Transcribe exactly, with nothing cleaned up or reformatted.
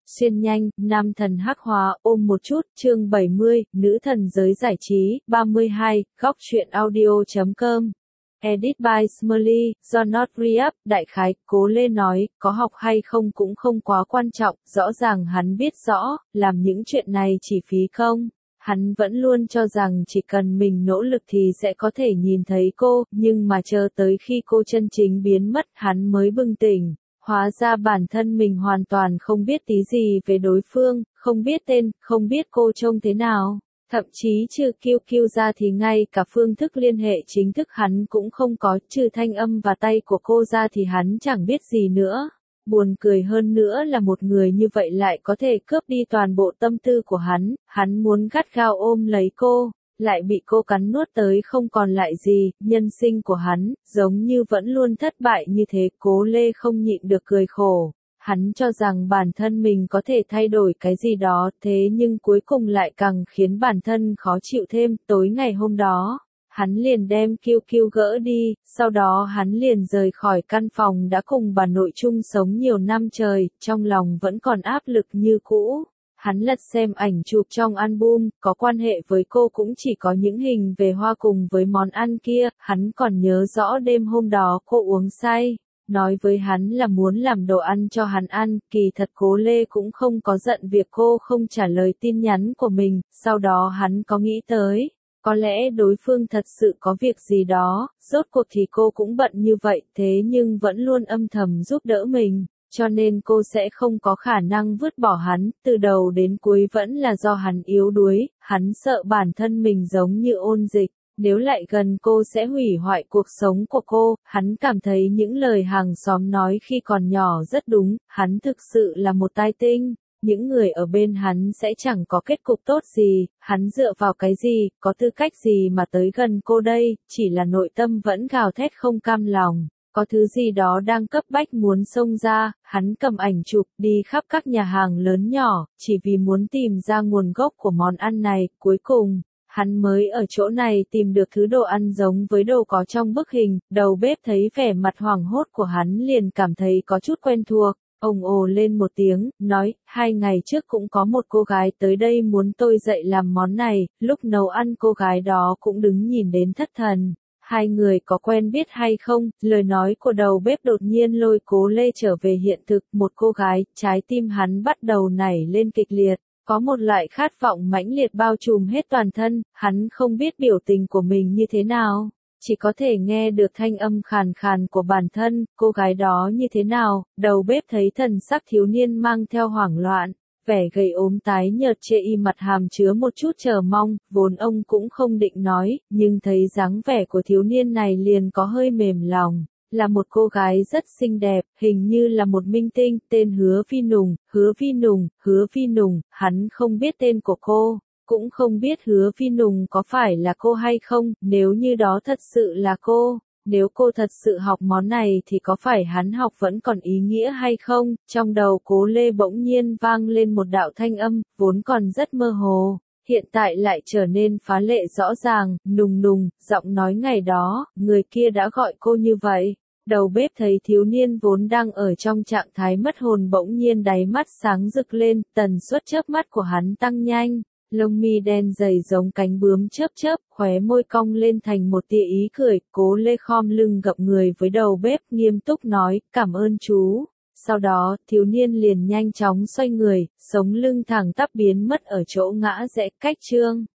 Xuyên nhanh, nam thần hắc hóa, ôm một chút, chương bảy mươi, nữ thần giới giải trí, ba mươi hai, góc truyện audio chấm com. Edit by Smiley, do Not Re-up, đại khái, Cố Lê nói, có học hay không cũng không quá quan trọng, rõ ràng hắn biết rõ, làm những chuyện này chỉ phí công. Hắn vẫn luôn cho rằng chỉ cần mình nỗ lực thì sẽ có thể nhìn thấy cô, nhưng mà chờ tới khi cô chân chính biến mất hắn mới bừng tỉnh. Hóa ra bản thân mình hoàn toàn không biết tí gì về đối phương, không biết tên, không biết cô trông thế nào. Thậm chí trừ Kiêu Kiêu ra thì ngay cả phương thức liên hệ chính thức hắn cũng không có, trừ thanh âm và tay của cô ra thì hắn chẳng biết gì nữa. Buồn cười hơn nữa là một người như vậy lại có thể cướp đi toàn bộ tâm tư của hắn, hắn muốn gắt gao ôm lấy cô, lại bị cô cắn nuốt tới không còn lại gì, nhân sinh của hắn, giống như vẫn luôn thất bại như thế. Cố Lê không nhịn được cười khổ. Hắn cho rằng bản thân mình có thể thay đổi cái gì đó, thế nhưng cuối cùng lại càng khiến bản thân khó chịu thêm. Tối ngày hôm đó, hắn liền đem Kiêu Kiêu gỡ đi, sau đó hắn liền rời khỏi căn phòng đã cùng bà nội chung sống nhiều năm trời, trong lòng vẫn còn áp lực như cũ. Hắn lật xem ảnh chụp trong album, có quan hệ với cô cũng chỉ có những hình về hoa cùng với món ăn kia, hắn còn nhớ rõ đêm hôm đó cô uống say. Nói với hắn là muốn làm đồ ăn cho hắn ăn, kỳ thật Cố Lê cũng không có giận việc cô không trả lời tin nhắn của mình, sau đó hắn có nghĩ tới, có lẽ đối phương thật sự có việc gì đó, rốt cuộc thì cô cũng bận như vậy, thế nhưng vẫn luôn âm thầm giúp đỡ mình, cho nên cô sẽ không có khả năng vứt bỏ hắn, từ đầu đến cuối vẫn là do hắn yếu đuối, hắn sợ bản thân mình giống như ôn dịch. Nếu lại gần cô sẽ hủy hoại cuộc sống của cô, hắn cảm thấy những lời hàng xóm nói khi còn nhỏ rất đúng, hắn thực sự là một tai tinh, những người ở bên hắn sẽ chẳng có kết cục tốt gì, hắn dựa vào cái gì, có tư cách gì mà tới gần cô đây, chỉ là nội tâm vẫn gào thét không cam lòng. Có thứ gì đó đang cấp bách muốn xông ra, hắn cầm ảnh chụp đi khắp các nhà hàng lớn nhỏ, chỉ vì muốn tìm ra nguồn gốc của món ăn này, cuối cùng. Hắn mới ở chỗ này tìm được thứ đồ ăn giống với đồ có trong bức hình, đầu bếp thấy vẻ mặt hoảng hốt của hắn liền cảm thấy có chút quen thuộc, ông ồ lên một tiếng, nói, hai ngày trước cũng có một cô gái tới đây muốn tôi dạy làm món này, lúc nấu ăn cô gái đó cũng đứng nhìn đến thất thần. Hai người có quen biết hay không? Lời nói của đầu bếp đột nhiên lôi Cố Lê trở về hiện thực, một cô gái, trái tim hắn bắt đầu nảy lên kịch liệt. Có một loại khát vọng mãnh liệt bao trùm hết toàn thân, hắn không biết biểu tình của mình như thế nào, chỉ có thể nghe được thanh âm khàn khàn của bản thân, cô gái đó như thế nào, đầu bếp thấy thần sắc thiếu niên mang theo hoảng loạn, vẻ gầy ốm tái nhợt chê y mặt hàm chứa một chút chờ mong, vốn ông cũng không định nói, nhưng thấy dáng vẻ của thiếu niên này liền có hơi mềm lòng. Là một cô gái rất xinh đẹp, hình như là một minh tinh, tên Hứa Vi Nùng, Hứa Vi Nùng, Hứa Vi Nùng, hắn không biết tên của cô, cũng không biết Hứa Vi Nùng có phải là cô hay không, nếu như đó thật sự là cô, nếu cô thật sự học món này thì có phải hắn học vẫn còn ý nghĩa hay không, trong đầu Cố Lê bỗng nhiên vang lên một đạo thanh âm, vốn còn rất mơ hồ. Hiện tại lại trở nên phá lệ rõ ràng, nùng nùng, giọng nói ngày đó, người kia đã gọi cô như vậy. Đầu bếp thấy thiếu niên vốn đang ở trong trạng thái mất hồn bỗng nhiên đáy mắt sáng rực lên, tần suất chớp mắt của hắn tăng nhanh, lông mi đen dày giống cánh bướm chớp chớp, khóe môi cong lên thành một tia ý cười, Cố Lê khom lưng gập người với đầu bếp nghiêm túc nói, cảm ơn chú. Sau đó, thiếu niên liền nhanh chóng xoay người, sống lưng thẳng tắp biến mất ở chỗ ngã rẽ, cách chương.